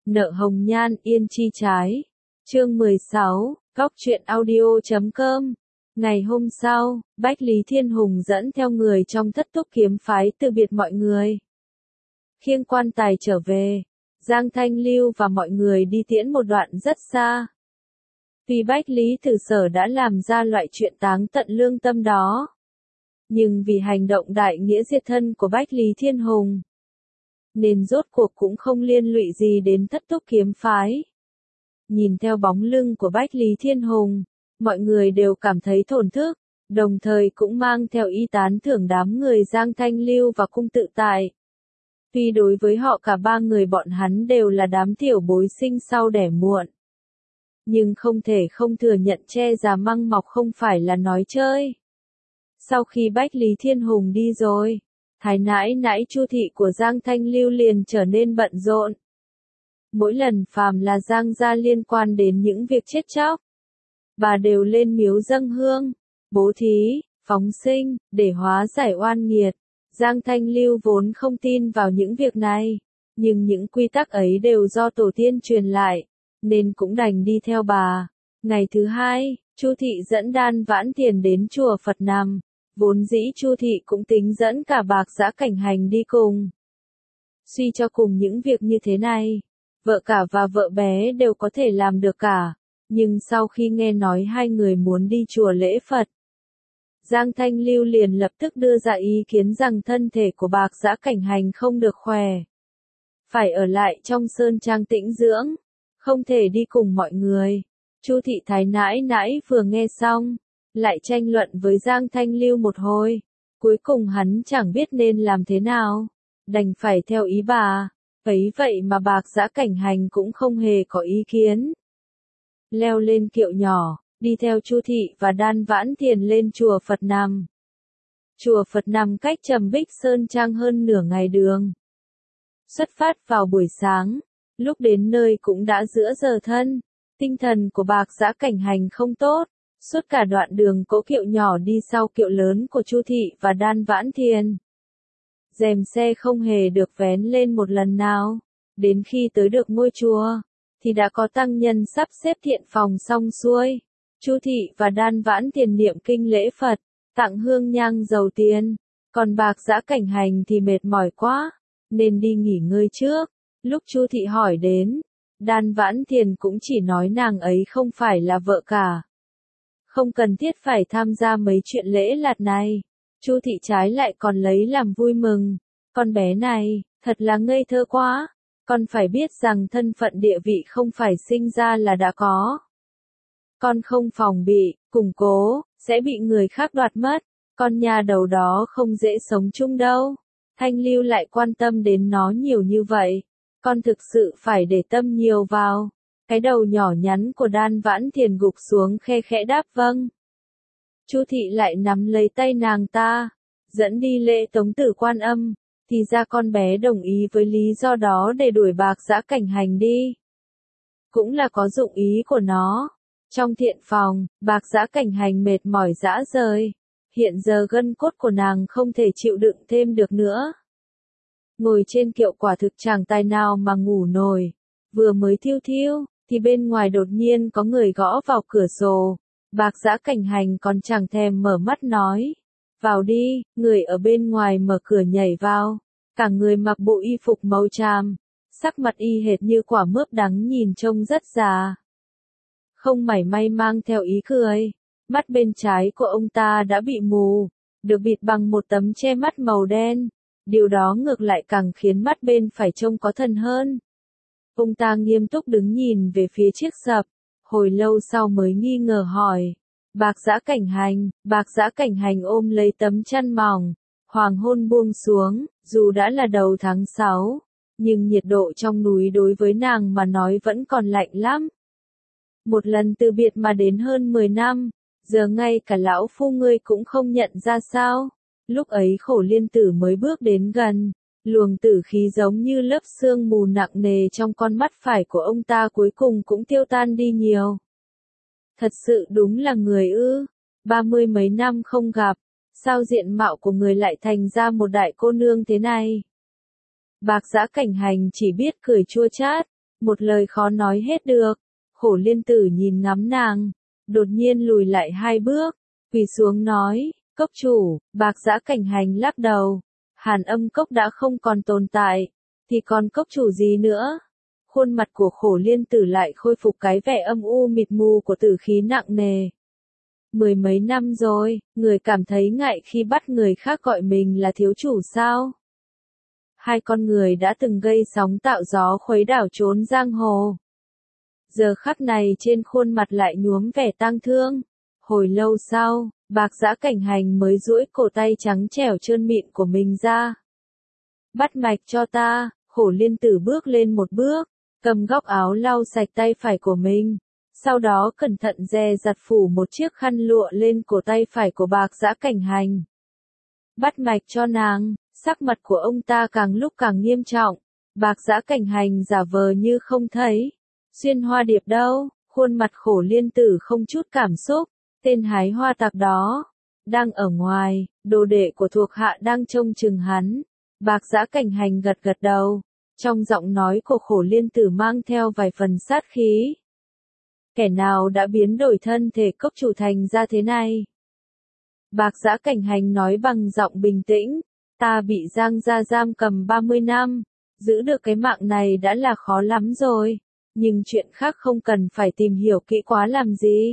Nợ hồng nhan yên chi trái. Chương 16, Góc truyện audio.com. Ngày hôm sau, Bách Lý Thiên Hùng dẫn theo người trong Thất Túc Kiếm Phái từ biệt mọi người. Khiêng quan tài trở về, Giang Thanh Lưu và mọi người đi tiễn một đoạn rất xa. Vì Bách Lý Tử Sở đã làm ra loại chuyện táng tận lương tâm đó. Nhưng vì hành động đại nghĩa diệt thân của Bách Lý Thiên Hùng, nên rốt cuộc cũng không liên lụy gì đến Thất Túc Kiếm Phái. Nhìn theo bóng lưng của Bách Lý Thiên Hùng, mọi người đều cảm thấy thổn thức, đồng thời cũng mang theo ý tán thưởng đám người Giang Thanh Lưu và Cung Tự Tại. Tuy đối với họ cả ba người bọn hắn đều là đám tiểu bối sinh sau đẻ muộn, nhưng không thể không thừa nhận che già măng mọc không phải là nói chơi. Sau khi Bách Lý Thiên Hùng đi rồi, thái nãi nãi Chu thị của Giang Thanh Lưu liền trở nên bận rộn. Mỗi lần phàm là Giang gia liên quan đến những việc chết chóc, bà đều lên miếu dâng hương, bố thí, phóng sinh, để hóa giải oan nghiệt. Giang Thanh Lưu vốn không tin vào những việc này, nhưng những quy tắc ấy đều do tổ tiên truyền lại, nên cũng đành đi theo bà. Ngày thứ hai, Chu thị dẫn Đan Vãn Tiền đến chùa Phật Nằm, vốn dĩ Chu thị cũng tính dẫn cả Bạc Giã Cảnh Hành đi cùng. Suy cho cùng những việc như thế này, vợ cả và vợ bé đều có thể làm được cả, nhưng sau khi nghe nói hai người muốn đi chùa lễ Phật, Giang Thanh Lưu liền lập tức đưa ra ý kiến rằng thân thể của Bạc Giã Cảnh Hành không được khỏe, phải ở lại trong sơn trang tĩnh dưỡng, không thể đi cùng mọi người. Chu thị thái nãi nãi vừa nghe xong, lại tranh luận với Giang Thanh Lưu một hồi, cuối cùng hắn chẳng biết nên làm thế nào, đành phải theo ý bà. Ấy vậy mà Bạc Giã Cảnh Hành cũng không hề có ý kiến. Leo lên kiệu nhỏ, đi theo Chu thị và Đan Vãn Tiền lên chùa Phật Nằm. Chùa Phật Nằm cách Trầm Bích Sơn Trang hơn nửa ngày đường. Xuất phát vào buổi sáng, lúc đến nơi cũng đã giữa giờ thân. Tinh thần của Bạc Giã Cảnh Hành không tốt, suốt cả đoạn đường cỗ kiệu nhỏ đi sau kiệu lớn của Chu thị và Đan Vãn Tiền. Rèm xe không hề được vén lên một lần nào. Đến khi tới được ngôi chùa, thì đã có tăng nhân sắp xếp thiện phòng xong xuôi. Chu thị và Đan Vãn Tiền niệm kinh lễ Phật, tặng hương nhang dầu tiền. Còn Bạc Giã Cảnh Hành thì mệt mỏi quá, nên đi nghỉ ngơi trước. Lúc Chu thị hỏi đến, Đan Vãn Tiền cũng chỉ nói nàng ấy không phải là vợ cả, không cần thiết phải tham gia mấy chuyện lễ lạt này. Chu thị trái lại còn lấy làm vui mừng. Con bé này, thật là ngây thơ quá. Con phải biết rằng thân phận địa vị không phải sinh ra là đã có. Con không phòng bị, củng cố, sẽ bị người khác đoạt mất. Con nhà đầu đó không dễ sống chung đâu. Thanh Lưu lại quan tâm đến nó nhiều như vậy. Con thực sự phải để tâm nhiều vào. Cái đầu nhỏ nhắn của Đan Vãn Tiền gục xuống khe khẽ đáp vâng. Chu thị lại nắm lấy tay nàng ta, dẫn đi lễ Tống Tử Quan Âm, thì ra con bé đồng ý với lý do đó để đuổi Bạc Giã Cảnh Hành đi. Cũng là có dụng ý của nó. Trong thiện phòng, Bạc Giã Cảnh Hành mệt mỏi rã rời. Hiện giờ gân cốt của nàng không thể chịu đựng thêm được nữa. Ngồi trên kiệu quả thực chẳng tài nào mà ngủ nổi. Vừa mới thiêu thiêu, thì bên ngoài đột nhiên có người gõ vào cửa sổ. Bạc Giã Cảnh Hành còn chẳng thèm mở mắt nói. Vào đi, người ở bên ngoài mở cửa nhảy vào. Cả người mặc bộ y phục màu tràm. Sắc mặt y hệt như quả mướp đắng nhìn trông rất già. Không mảy may mang theo ý cười. Mắt bên trái của ông ta đã bị mù, được bịt bằng một tấm che mắt màu đen. Điều đó ngược lại càng khiến mắt bên phải trông có thần hơn. Ông ta nghiêm túc đứng nhìn về phía chiếc sập. Hồi lâu sau mới nghi ngờ hỏi. Bạc Giã Cảnh Hành. Bạc Giã Cảnh Hành ôm lấy tấm chăn mỏng. Hoàng hôn buông xuống, dù đã là đầu tháng 6, nhưng nhiệt độ trong núi đối với nàng mà nói vẫn còn lạnh lắm. Một lần từ biệt mà đến hơn 10 năm, giờ ngay cả lão phu ngươi cũng không nhận ra sao. Lúc ấy Khổ Liên Tử mới bước đến gần, luồng tử khí giống như lớp sương mù nặng nề trong con mắt phải của ông ta cuối cùng cũng tiêu tan đi nhiều. Thật sự đúng là người ư, 30 mấy năm không gặp, sao diện mạo của người lại thành ra một đại cô nương thế này? Bạc Giã Cảnh Hành chỉ biết cười chua chát, một lời khó nói hết được. Khổ liên tử nhìn ngắm nàng, đột nhiên lùi lại 2 bước, quỳ xuống nói, cốc chủ. Bạc Giã Cảnh Hành lắc đầu, Hàn Âm Cốc đã không còn tồn tại, thì còn cốc chủ gì nữa? Khuôn mặt của khổ liên tử lại khôi phục cái vẻ âm u mịt mù của tử khí nặng nề. 10 mấy năm rồi, người cảm thấy ngại khi bắt người khác gọi mình là thiếu chủ sao? Hai con người đã từng gây sóng tạo gió khuấy đảo trốn giang hồ. Giờ khắc này trên khuôn mặt lại nhuốm vẻ tang thương. Hồi lâu sau, Bạc Giã Cảnh Hành mới duỗi cổ tay trắng trẻo trơn mịn của mình ra. Bắt mạch cho ta. Khổ liên tử bước lên một bước, cầm góc áo lau sạch tay phải của mình. Sau đó cẩn thận dè dặt phủ một chiếc khăn lụa lên cổ tay phải của Bạc Giã Cảnh Hành. Bắt mạch cho nàng. Sắc mặt của ông ta càng lúc càng nghiêm trọng. Bạc Giã Cảnh Hành giả vờ như không thấy. Xuyên Hoa Điệp đâu? Khuôn mặt khổ liên tử không chút cảm xúc. Tên hái hoa tặc đó đang ở ngoài, đồ đệ của thuộc hạ đang trông chừng hắn. Bạc Giã Cảnh Hành gật gật đầu. Trong giọng nói của khổ liên tử mang theo vài phần sát khí. Kẻ nào đã biến đổi thân thể cốc chủ thành ra thế này? Bạc Giã Cảnh Hành nói bằng giọng bình tĩnh. Ta bị Giang gia giam cầm 30 năm, giữ được cái mạng này đã là khó lắm rồi, nhưng chuyện khác không cần phải tìm hiểu kỹ quá làm gì.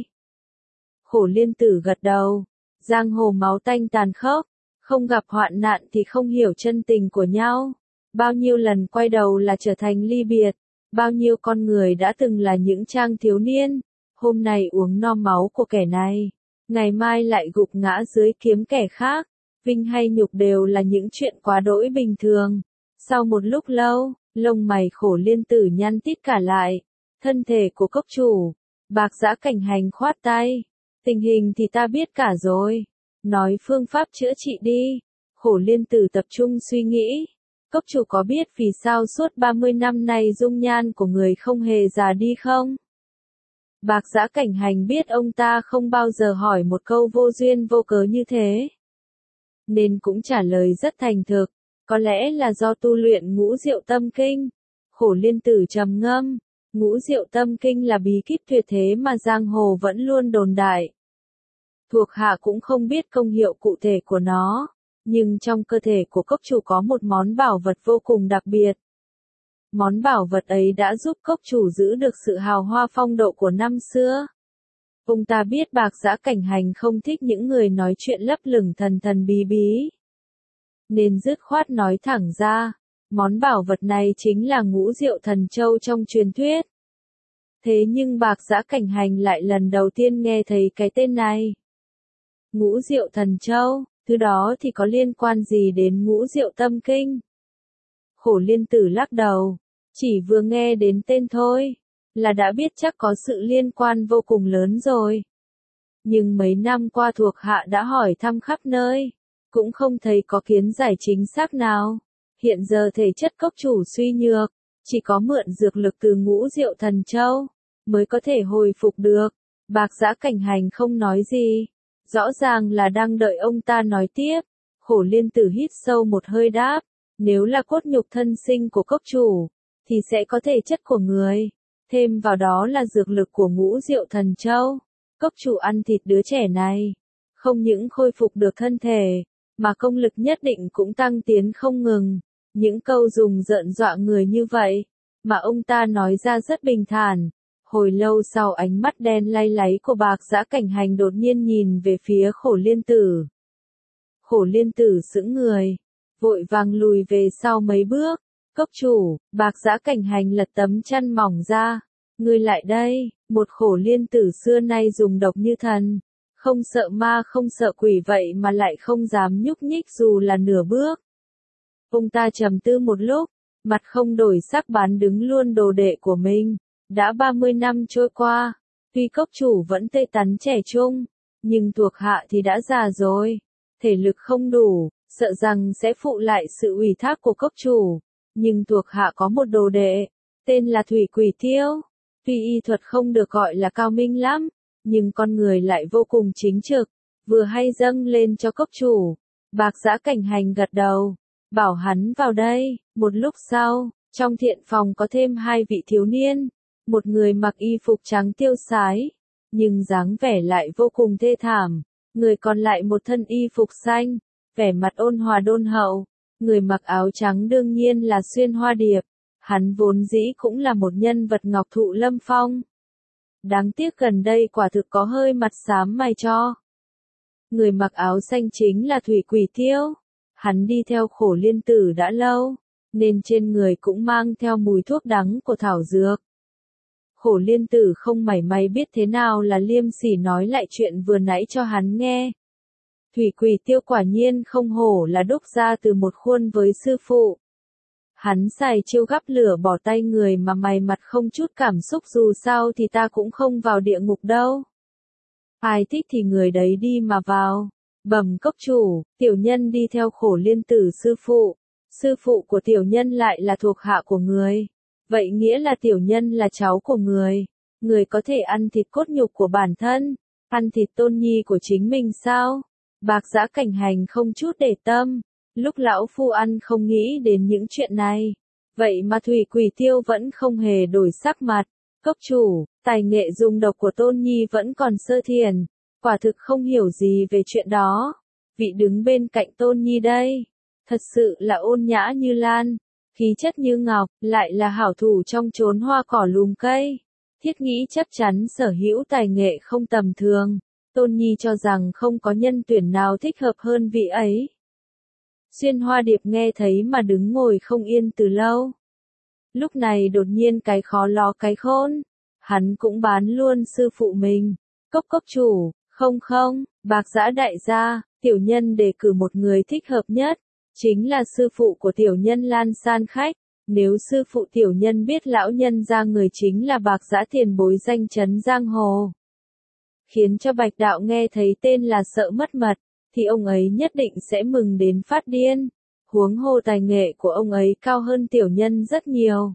Khổ liên tử gật đầu, giang hồ máu tanh tàn khốc, không gặp hoạn nạn thì không hiểu chân tình của nhau. Bao nhiêu lần quay đầu là trở thành ly biệt, bao nhiêu con người đã từng là những trang thiếu niên, hôm nay uống no máu của kẻ này, ngày mai lại gục ngã dưới kiếm kẻ khác. Vinh hay nhục đều là những chuyện quá đỗi bình thường. Sau một lúc lâu, lông mày khổ liên tử nhăn tít cả lại. Thân thể của cốc chủ. Bạc Giã Cảnh Hành khoát tay. Tình hình thì ta biết cả rồi. Nói phương pháp chữa trị đi. Khổ liên tử tập trung suy nghĩ. Cốc chủ có biết vì sao suốt 30 năm nay dung nhan của người không hề già đi không? Bạc Giã Cảnh Hành biết ông ta không bao giờ hỏi một câu vô duyên vô cớ như thế, nên cũng trả lời rất thành thực, có lẽ là do tu luyện Ngũ Diệu Tâm Kinh. Khổ liên tử trầm ngâm, Ngũ Diệu Tâm Kinh là bí kíp tuyệt thế mà giang hồ vẫn luôn đồn đại. Thuộc hạ cũng không biết công hiệu cụ thể của nó, nhưng trong cơ thể của cốc chủ có một món bảo vật vô cùng đặc biệt. Món bảo vật ấy đã giúp cốc chủ giữ được sự hào hoa phong độ của năm xưa. Ông ta biết Bạc Giã Cảnh Hành không thích những người nói chuyện lấp lửng thần thần bí bí, nên dứt khoát nói thẳng ra, món bảo vật này chính là Ngũ Diệu Thần Châu trong truyền thuyết. Thế nhưng Bạc Giã Cảnh Hành lại lần đầu tiên nghe thấy cái tên này. Ngũ Diệu Thần Châu, thứ đó thì có liên quan gì đến Ngũ Diệu Tâm Kinh? Khổ liên tử lắc đầu, chỉ vừa nghe đến tên thôi, là đã biết chắc có sự liên quan vô cùng lớn rồi. Nhưng mấy năm qua thuộc hạ đã hỏi thăm khắp nơi, cũng không thấy có kiến giải chính xác nào. Hiện giờ thể chất cốc chủ suy nhược, chỉ có mượn dược lực từ Ngũ Diệu Thần Châu, mới có thể hồi phục được. Bạc Giã Cảnh Hành không nói gì, rõ ràng là đang đợi ông ta nói tiếp. Khổ liên tử hít sâu một hơi đáp, nếu là cốt nhục thân sinh của cốc chủ, thì sẽ có thể chất của người. Thêm vào đó là dược lực của Ngũ Diệu Thần Châu. Cốc chủ ăn thịt đứa trẻ này, không những khôi phục được thân thể, mà công lực nhất định cũng tăng tiến không ngừng. Những câu dùng rợn dọa người như vậy, mà ông ta nói ra rất bình thản. Hồi lâu sau ánh mắt đen lay láy của Bạc Giã Cảnh Hành đột nhiên nhìn về phía khổ liên tử. Khổ liên tử sững người, vội vàng lùi về sau mấy bước. Cốc chủ, Bạc Giã Cảnh Hành lật tấm chăn mỏng ra. Ngươi lại đây, một khổ liên tử xưa nay dùng độc như thần. Không sợ ma không sợ quỷ vậy mà lại không dám nhúc nhích dù là nửa bước. Ông ta trầm tư một lúc, mặt không đổi sắc bán đứng luôn đồ đệ của mình. Đã 30 năm trôi qua, tuy cốc chủ vẫn tươi tắn trẻ trung, nhưng thuộc hạ thì đã già rồi. Thể lực không đủ, sợ rằng sẽ phụ lại sự ủy thác của cốc chủ. Nhưng thuộc hạ có một đồ đệ, tên là Thủy Quỷ Tiêu. Tuy y thuật không được gọi là cao minh lắm, nhưng con người lại vô cùng chính trực, vừa hay dâng lên cho cốc chủ. Bạc Giã Cảnh Hành gật đầu, bảo hắn vào đây. Một lúc sau, Trong thiện phòng có thêm hai vị thiếu niên, một người mặc y phục trắng tiêu sái, nhưng dáng vẻ lại vô cùng thê thảm, người còn lại một thân y phục xanh, vẻ mặt ôn hòa đôn hậu, người mặc áo trắng đương nhiên là Xuyên Hoa Điệp, hắn vốn dĩ cũng là một nhân vật ngọc thụ lâm phong. Đáng tiếc gần đây quả thực có hơi mặt xám mày cho. Người mặc áo xanh chính là Thủy Quỷ Tiêu, hắn đi theo Khổ Liên Tử đã lâu, nên trên người cũng mang theo mùi thuốc đắng của thảo dược. Khổ Liên Tử không mảy may biết thế nào là liêm sỉ nói lại chuyện vừa nãy cho hắn nghe. Thủy Quỷ Tiêu quả nhiên không hổ là đúc ra từ một khuôn với sư phụ. Hắn xài chiêu gắp lửa bỏ tay người mà mày mặt không chút cảm xúc, dù sao thì ta cũng không vào địa ngục đâu. Ai thích thì người đấy đi mà vào. Bẩm cốc chủ, tiểu nhân đi theo Khổ Liên Tử sư phụ của tiểu nhân lại là thuộc hạ của người. Vậy nghĩa là tiểu nhân là cháu của người. Người có thể ăn thịt cốt nhục của bản thân, ăn thịt tôn nhi của chính mình sao? Bạc Giã Cảnh Hành không chút để tâm. Lúc lão phu ăn không nghĩ đến những chuyện này. Vậy mà Thủy Quỷ Tiêu vẫn không hề đổi sắc mặt. Cốc chủ, tài nghệ dùng độc của tôn nhi vẫn còn sơ thiền. Quả thực không hiểu gì về chuyện đó. Vị đứng bên cạnh tôn nhi đây. Thật sự là ôn nhã như lan, khí chất như ngọc, lại là hảo thủ trong chốn hoa cỏ lùm cây. Thiết nghĩ chắc chắn sở hữu tài nghệ không tầm thường. Tôn nhi cho rằng không có nhân tuyển nào thích hợp hơn vị ấy. Xuyên Hoa Điệp nghe thấy mà đứng ngồi không yên từ lâu. Lúc này đột nhiên cái khó lo cái khôn. Hắn cũng bán luôn sư phụ mình. Cốc chủ, không, Bạc Giã đại gia, tiểu nhân đề cử một người thích hợp nhất. Chính là sư phụ của tiểu nhân Lan San Khách. Nếu sư phụ tiểu nhân biết lão nhân ra người chính là Bạc Giã tiền bối danh chấn giang hồ, khiến cho Bạch Đạo nghe thấy tên là sợ mất mật, thì ông ấy nhất định sẽ mừng đến phát điên. Huống hồ tài nghệ của ông ấy cao hơn tiểu nhân rất nhiều.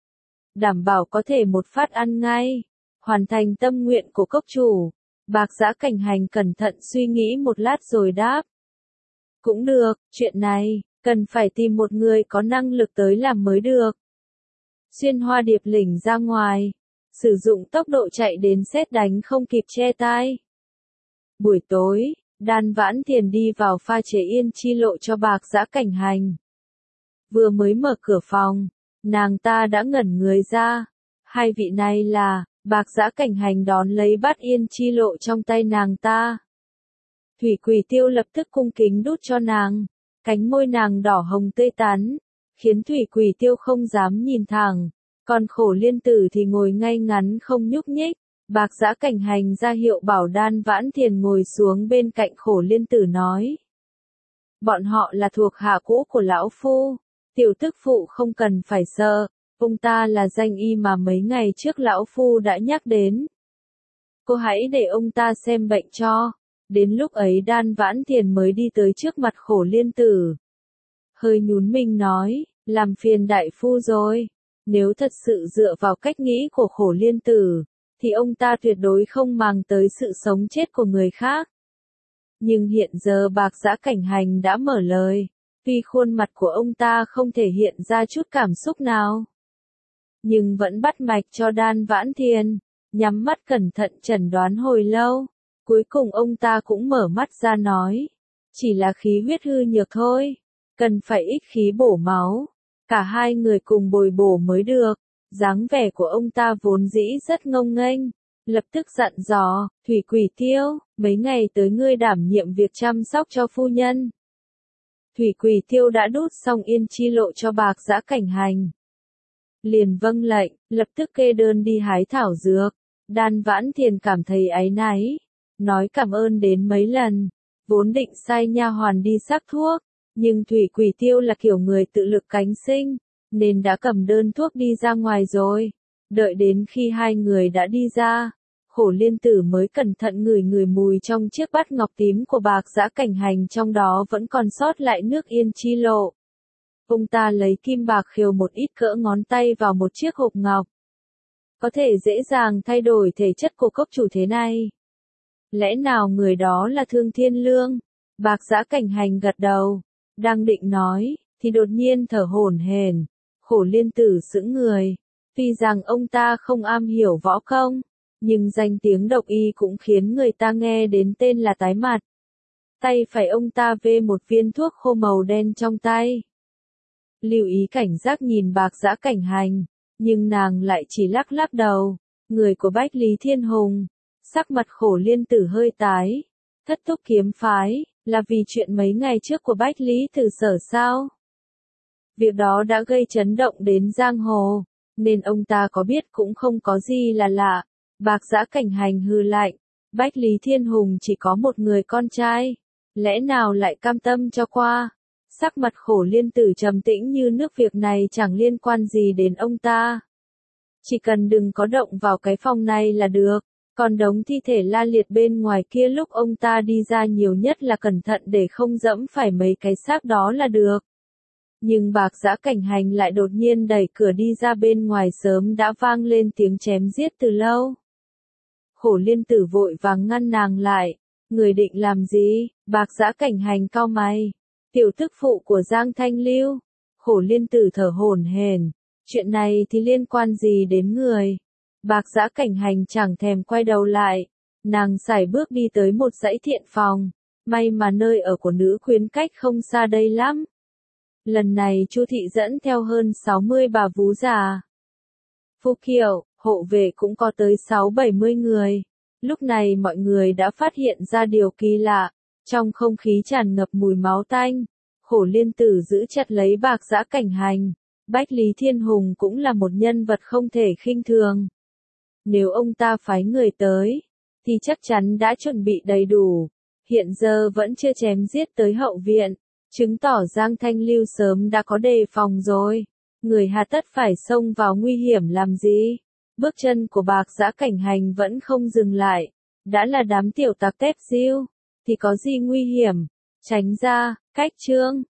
Đảm bảo có thể một phát ăn ngay, hoàn thành tâm nguyện của cốc chủ. Bạc Giã Cảnh Hành cẩn thận suy nghĩ một lát rồi đáp. Cũng được, chuyện này, cần phải tìm một người có năng lực tới làm mới được. Xuyên Hoa Điệp lỉnh ra ngoài, sử dụng tốc độ chạy đến sét đánh không kịp che tai. Buổi tối, Đan Vãn Thiền đi vào pha chế yên chi lộ cho Bạc Giã Cảnh Hành. Vừa mới mở cửa phòng, nàng ta đã ngẩn người ra. Hai vị này là, Bạc Giã Cảnh Hành đón lấy bát yên chi lộ trong tay nàng ta. Thủy Quỷ Tiêu lập tức cung kính đút cho nàng. Cánh môi nàng đỏ hồng tươi tắn, khiến Thủy Quỷ Tiêu không dám nhìn thẳng. Còn Khổ Liên Tử thì ngồi ngay ngắn không nhúc nhích. Bạc Giã Cảnh Hành ra hiệu bảo Đan Vãn Thiền ngồi xuống bên cạnh Khổ Liên Tử nói. Bọn họ là thuộc hạ cũ của lão phu. Tiểu tức phụ không cần phải sợ. Ông ta là danh y mà mấy ngày trước lão phu đã nhắc đến. Cô hãy để ông ta xem bệnh cho. Đến lúc ấy Đan Vãn Thiền mới đi tới trước mặt Khổ Liên Tử. Hơi nhún mình nói, làm phiền đại phu rồi. Nếu thật sự dựa vào cách nghĩ của Khổ Liên Tử, thì ông ta tuyệt đối không màng tới sự sống chết của người khác. Nhưng hiện giờ Bạc Giã Cảnh Hành đã mở lời, tuy khuôn mặt của ông ta không thể hiện ra chút cảm xúc nào, nhưng vẫn bắt mạch cho Đan Vãn Thiền, nhắm mắt cẩn thận chẩn đoán hồi lâu. Cuối cùng ông ta cũng mở mắt ra nói, chỉ là khí huyết hư nhược thôi, cần phải ích khí bổ máu. Cả hai người cùng bồi bổ mới được. Dáng vẻ của ông ta vốn dĩ rất ngông nghênh, lập tức dặn dò, Thủy Quỷ Tiêu, mấy ngày tới ngươi đảm nhiệm việc chăm sóc cho phu nhân. Thủy Quỷ Tiêu đã đút xong yên chi lộ cho Bạc Giã Cảnh Hành. Liền vâng lệnh, lập tức kê đơn đi hái thảo dược. Đan Vãn Thiền cảm thấy áy náy, nói cảm ơn đến mấy lần, vốn định sai nha hoàn đi sắc thuốc, nhưng Thủy Quỷ Tiêu là kiểu người tự lực cánh sinh, nên đã cầm đơn thuốc đi ra ngoài rồi. Đợi đến khi hai người đã đi ra, Khổ Liên Tử mới cẩn thận ngửi mùi trong chiếc bát ngọc tím của Bạc Giã Cảnh Hành, trong đó vẫn còn sót lại nước yên chi lộ. Ông ta lấy kim bạc khều một ít cỡ ngón tay vào một chiếc hộp ngọc. Có thể dễ dàng thay đổi thể chất của cốc chủ thế này. Lẽ nào người đó là Thương Thiên Lương? Bạc Giã Cảnh Hành gật đầu, đang định nói, thì đột nhiên thở hổn hển. Khổ Liên Tử sững người. Tuy rằng ông ta không am hiểu võ công, nhưng danh tiếng độc y cũng khiến người ta nghe đến tên là tái mặt. Tay phải ông ta vê một viên thuốc khô màu đen trong tay. Lưu Ý cảnh giác nhìn Bạc Giã Cảnh Hành, nhưng nàng lại chỉ lắc lắc đầu. Người của Bách Lý Thiên Hùng, sắc mặt Khổ Liên Tử hơi tái. Thất Thúc kiếm phái, là vì chuyện mấy ngày trước của Bách Lý Tử Sở sao? Việc đó đã gây chấn động đến giang hồ, nên ông ta có biết cũng không có gì là lạ. Bạc Giã Cảnh Hành hừ lạnh, Bách Lý Thiên Hùng chỉ có một người con trai, lẽ nào lại cam tâm cho qua? Sắc mặt Khổ Liên Tử trầm tĩnh như nước, việc này chẳng liên quan gì đến ông ta. Chỉ cần đừng có động vào cái phòng này là được, còn đống thi thể la liệt bên ngoài kia lúc ông ta đi ra nhiều nhất là cẩn thận để không dẫm phải mấy cái xác đó là được. Nhưng Bạc Giã Cảnh Hành lại đột nhiên đẩy cửa đi ra, bên ngoài sớm đã vang lên tiếng chém giết từ lâu. Khổ Liên Tử vội vàng ngăn nàng lại. Người định làm gì? Bạc Giã Cảnh Hành cau mày. Tiểu tức phụ của Giang Thanh Lưu. Khổ Liên Tử thở hổn hển. Chuyện này thì liên quan gì đến người? Bạc Giã Cảnh Hành chẳng thèm quay đầu lại. Nàng sải bước đi tới một dãy thiện phòng. May mà nơi ở của nữ quyến cách không xa đây lắm. Lần này Chu thị dẫn theo hơn 60 bà vú già. Phu kiệu, hộ vệ cũng có tới 6-70 người. Lúc này mọi người đã phát hiện ra điều kỳ lạ. Trong không khí tràn ngập mùi máu tanh. Khổ Liên Tử giữ chặt lấy Bạc Giã Cảnh Hành. Bách Lý Thiên Hùng cũng là một nhân vật không thể khinh thường. Nếu ông ta phái người tới, thì chắc chắn đã chuẩn bị đầy đủ. Hiện giờ vẫn chưa chém giết tới hậu viện, chứng tỏ Giang Thanh Lưu sớm đã có đề phòng rồi. Người hà tất phải xông vào nguy hiểm làm gì? Bước chân của Bạc Giã Cảnh Hành vẫn không dừng lại. Đã là đám tiểu tặc tép diêu, thì có gì nguy hiểm? Tránh ra, cách chương.